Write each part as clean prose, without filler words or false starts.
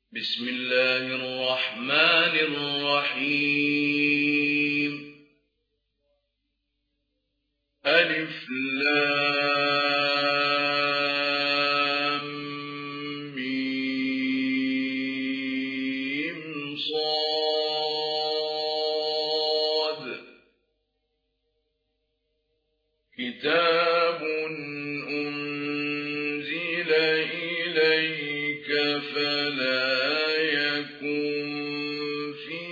بسم الله الرحمن الرحيم. ألف لام ميم صاد. كتاب أنزل إليك فلا يكن في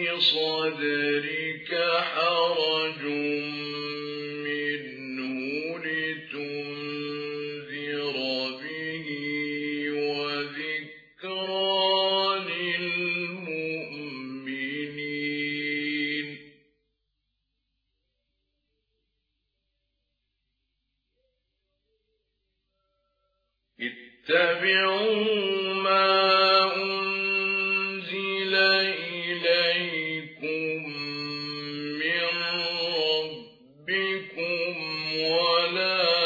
صدرك حرج منه لتنذر به وذكرى للمؤمنين. اتبعوا ما أنزل إليكم من ربكم ولا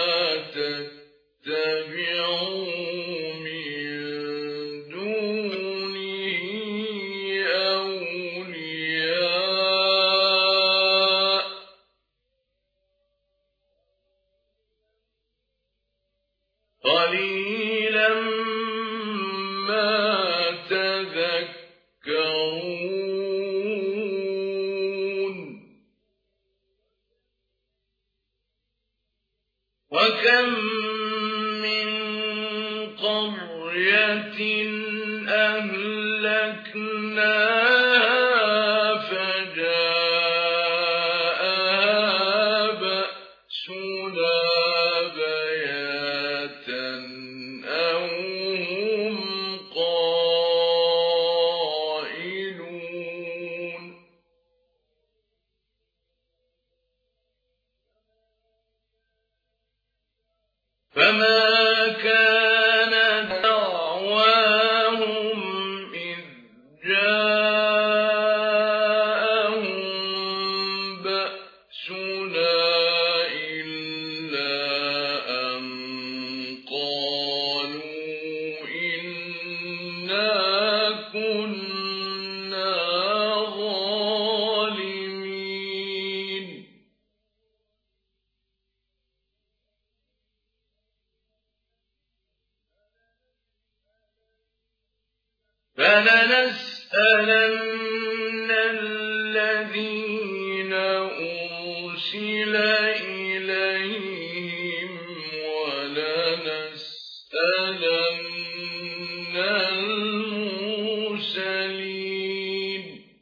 تتبعوا من دونه أولياء قليلا ما تذكرون. وكم من قرية أهلكناها فجاءها بأسنا بياتا أو هم قائلون. فما كان دعواهم إذ جاءهم بأسنا إلا أن قالوا إنا كنا ظالمين. فلنسألن الذين أرسل إليهم ولنسألن المرسلين.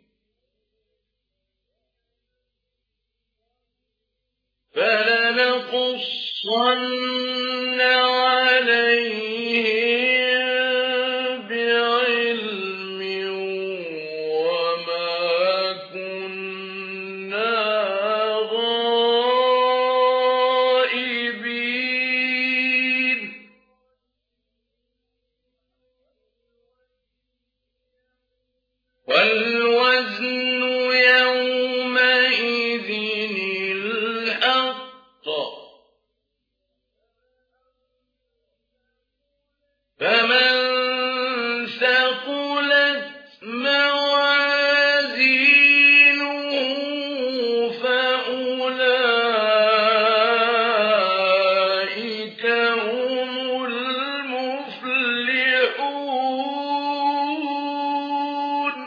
فلنقصن عليهم بعلم وما كنا غائبين. والوزن يومئذ الحق. فمن ثقلت موازينه فأولئك هم المفلحون.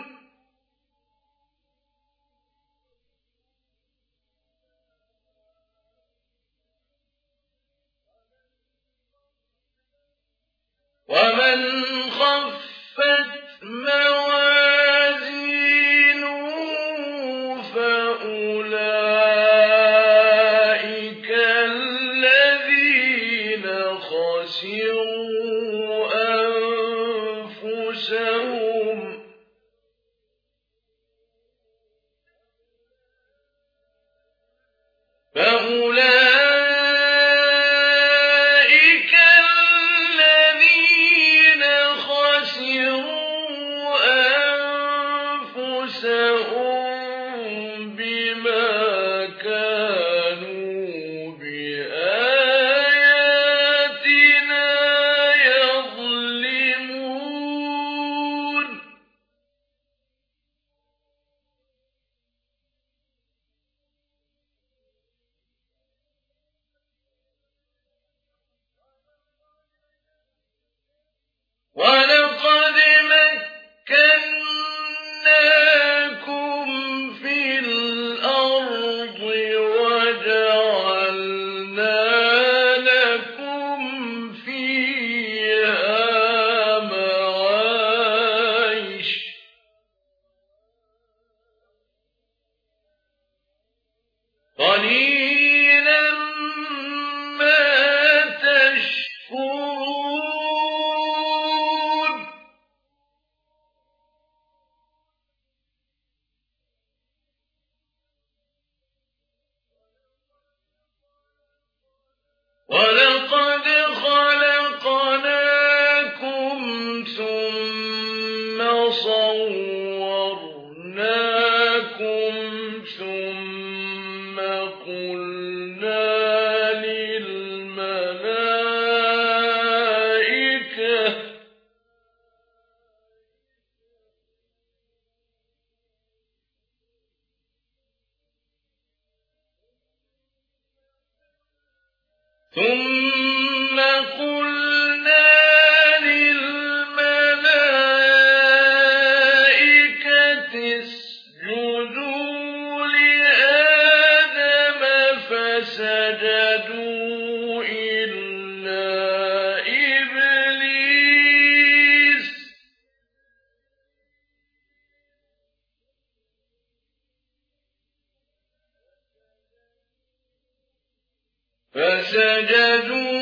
ومن خفت موازينه فأولئك الذين خسروا أنفسهم بما كانوا بآياتنا يظلمون. وَلَقَدْ خَلَقْنَاكُمْ ثُمَّ صَوَّرْنَاكُمْ ثُمَّ قُلْنَا لِلْمَلَائِكَةِ اسْجُدُوا لِآدَمَ فَسَجَدُوا إِلَّا إِبْلِيسَ